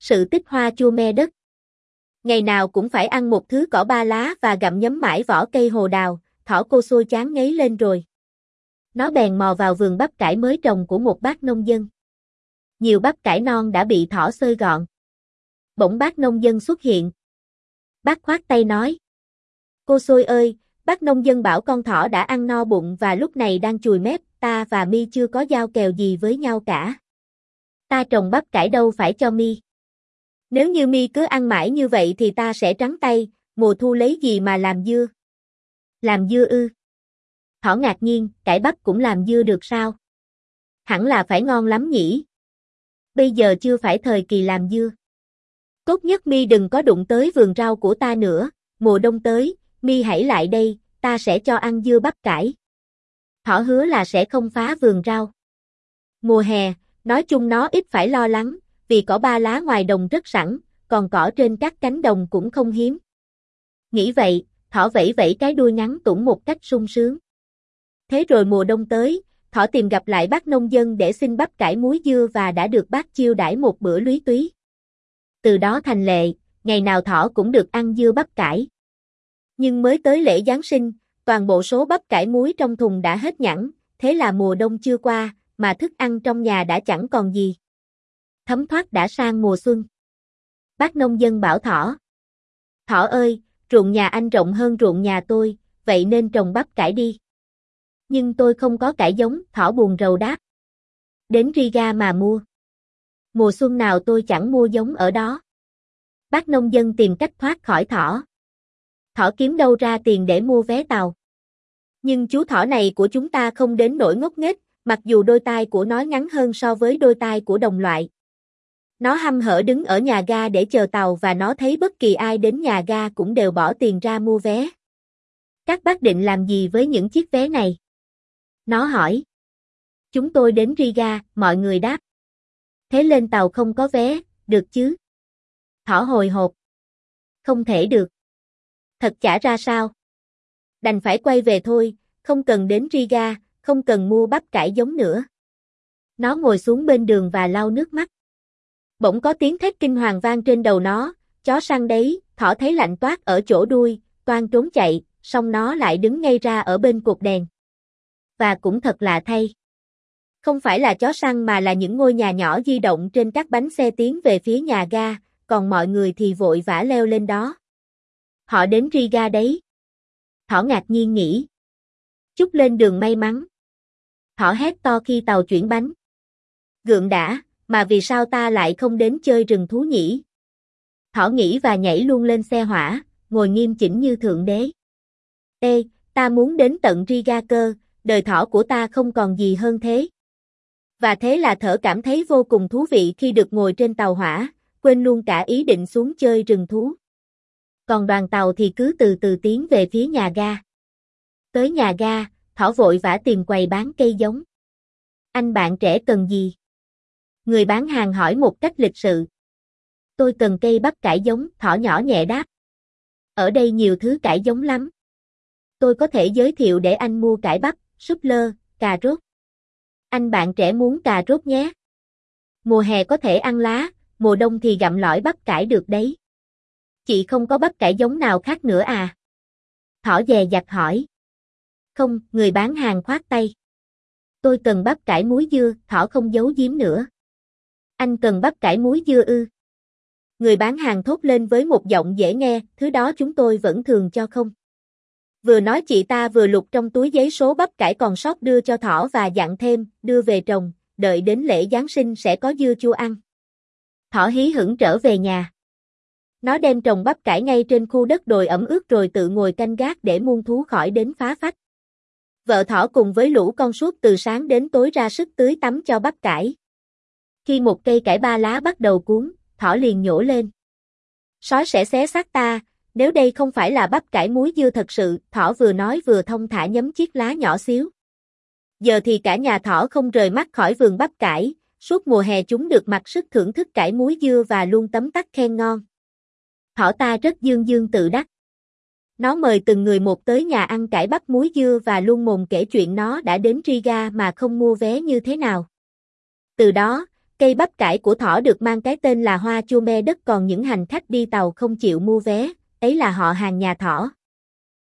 Sự tích hoa chua me đất. Ngày nào cũng phải ăn một thứ cỏ ba lá và gặm nhấm mãi vỏ cây hồ đào, thỏ cô xôi chán ngấy lên rồi. Nó bèn mò vào vườn bắp cải mới trồng của một bác nông dân. Nhiều bắp cải non đã bị thỏ xơi gọn. Bỗng bác nông dân xuất hiện. Bác khoát tay nói: "Cô xôi ơi, bác nông dân bảo con thỏ đã ăn no bụng và lúc này đang chùi mép, ta và mi chưa có giao kèo gì với nhau cả. Ta trồng bắp cải đâu phải cho mi. Nếu như mi cứ ăn mãi như vậy thì ta sẽ trắng tay, mùa thu lấy gì mà làm dưa?" "Làm dưa ư?" Thỏ ngạc nhiên, cải bắp cũng làm dưa được sao? Hẳn là phải ngon lắm nhỉ? Bây giờ chưa phải thời kỳ làm dưa. Tốt nhất mi đừng có đụng tới vườn rau của ta nữa, mùa đông tới, mi hãy lại đây, ta sẽ cho ăn dưa bắp cải. Thỏ hứa là sẽ không phá vườn rau. Mùa hè, nói chung nó ít phải lo lắng, vì cỏ ba lá ngoài đồng rất sẵn, còn cỏ trên các cánh đồng cũng không hiếm. Nghĩ vậy, thỏ vẫy vẫy cái đuôi ngắn tủng một cách sung sướng. Thế rồi mùa đông tới, thỏ tìm gặp lại bác nông dân để xin bắp cải muối dưa và đã được bác chiêu đãi một bữa lúy túy. Từ đó thành lệ, ngày nào thỏ cũng được ăn dưa bắp cải. Nhưng mới tới lễ Giáng sinh, toàn bộ số bắp cải muối trong thùng đã hết nhẵn, thế là mùa đông chưa qua, mà thức ăn trong nhà đã chẳng còn gì. Thấm thoát đã sang mùa xuân. Bác nông dân bảo thỏ: "Thỏ ơi, ruộng nhà anh rộng hơn ruộng nhà tôi, vậy nên trồng bắp cải đi." "Nhưng tôi không có cải giống", thỏ buồn rầu đáp. "Đến Riga mà mua. Mùa xuân nào tôi chẳng mua giống ở đó." Bác nông dân tìm cách thoát khỏi thỏ. Thỏ kiếm đâu ra tiền để mua vé tàu. Nhưng chú thỏ này của chúng ta không đến nỗi ngốc nghếch, mặc dù đôi tai của nó ngắn hơn so với đôi tai của đồng loại. Nó hăm hở đứng ở nhà ga để chờ tàu và nó thấy bất kỳ ai đến nhà ga cũng đều bỏ tiền ra mua vé. "Các bác định làm gì với những chiếc vé này?" Nó hỏi. "Chúng tôi đến Riga", mọi người đáp. "Thế lên tàu không có vé, được chứ?" Thỏ hồi hộp. "Không thể được. Thật chả ra sao. Đành phải quay về thôi, không cần đến Riga, không cần mua bắp cải giống nữa." Nó ngồi xuống bên đường và lau nước mắt. Bỗng có tiếng thét kinh hoàng vang trên đầu nó: "Chó săn đấy!" Thỏ thấy lạnh toát ở chỗ đuôi, toan trốn chạy, song nó lại đứng ngay ra ở bên cột đèn. Và cũng thật lạ thay. Không phải là chó săn mà là những ngôi nhà nhỏ di động trên các bánh xe tiến về phía nhà ga, còn mọi người thì vội vã leo lên đó. Họ đến Riga đấy. Thỏ ngạc nhiên nghĩ. Chúc lên đường may mắn. Thỏ hét to khi tàu chuyển bánh. Gượng đã, mà vì sao ta lại không đến chơi rừng thú nhỉ? Thỏ nghĩ và nhảy luôn lên xe hỏa, ngồi nghiêm chỉnh như thượng đế. Ê, ta muốn đến tận Riga cơ, đời thỏ của ta không còn gì hơn thế. Và thế là thỏ cảm thấy vô cùng thú vị khi được ngồi trên tàu hỏa, quên luôn cả ý định xuống chơi rừng thú. Còn đoàn tàu thì cứ từ từ tiến về phía nhà ga. Tới nhà ga, thỏ vội vã tìm quầy bán cây giống. "Anh bạn trẻ cần gì?" Người bán hàng hỏi một cách lịch sự. "Tôi cần cây bắp cải giống", thỏ nhỏ nhẹ đáp. "Ở đây nhiều thứ cải giống lắm. Tôi có thể giới thiệu để anh mua cải bắp, súp lơ, cà rốt." "Anh bạn trẻ muốn cà rốt nhé. Mùa hè có thể ăn lá, mùa đông thì gặm lõi bắp cải được đấy." "Chị không có bắp cải giống nào khác nữa à?" Thỏ dè dặt hỏi. "Không", người bán hàng khoát tay. "Tôi cần bắp cải muối dưa", thỏ không giấu giếm nữa. "Anh cần bắp cải muối dưa ư?" Người bán hàng thốt lên với một giọng dễ nghe, "Thứ đó chúng tôi vẫn thường cho không." Vừa nói chị ta vừa lục trong túi giấy số bắp cải còn sót đưa cho thỏ và dặn thêm, đưa về trồng, đợi đến lễ Giáng sinh sẽ có dưa chua ăn. Thỏ hí hửng trở về nhà. Nó đem trồng bắp cải ngay trên khu đất đồi ẩm ướt rồi tự ngồi canh gác để muôn thú khỏi đến phá phách. Vợ thỏ cùng với lũ con suốt từ sáng đến tối ra sức tưới tắm cho bắp cải. Khi một cây cải ba lá bắt đầu cuốn, thỏ liền nhổ lên. "Sói sẽ xé xác ta, nếu đây không phải là bắp cải muối dưa thật sự", thỏ vừa nói vừa thong thả nhấm chiếc lá nhỏ xíu. Giờ thì cả nhà thỏ không rời mắt khỏi vườn bắp cải, suốt mùa hè chúng được mặc sức thưởng thức cải muối dưa và luôn tấm tắc khen ngon. Thỏ ta rất dương dương tự đắc. Nó mời từng người một tới nhà ăn cải bắp muối dưa và luôn mồm kể chuyện nó đã đến Riga mà không mua vé như thế nào. Từ đó, Cây bắp cải của thỏ được mang cái tên là hoa chua me đất, còn những hành khách đi tàu không chịu mua vé, ấy là họ hàng nhà thỏ.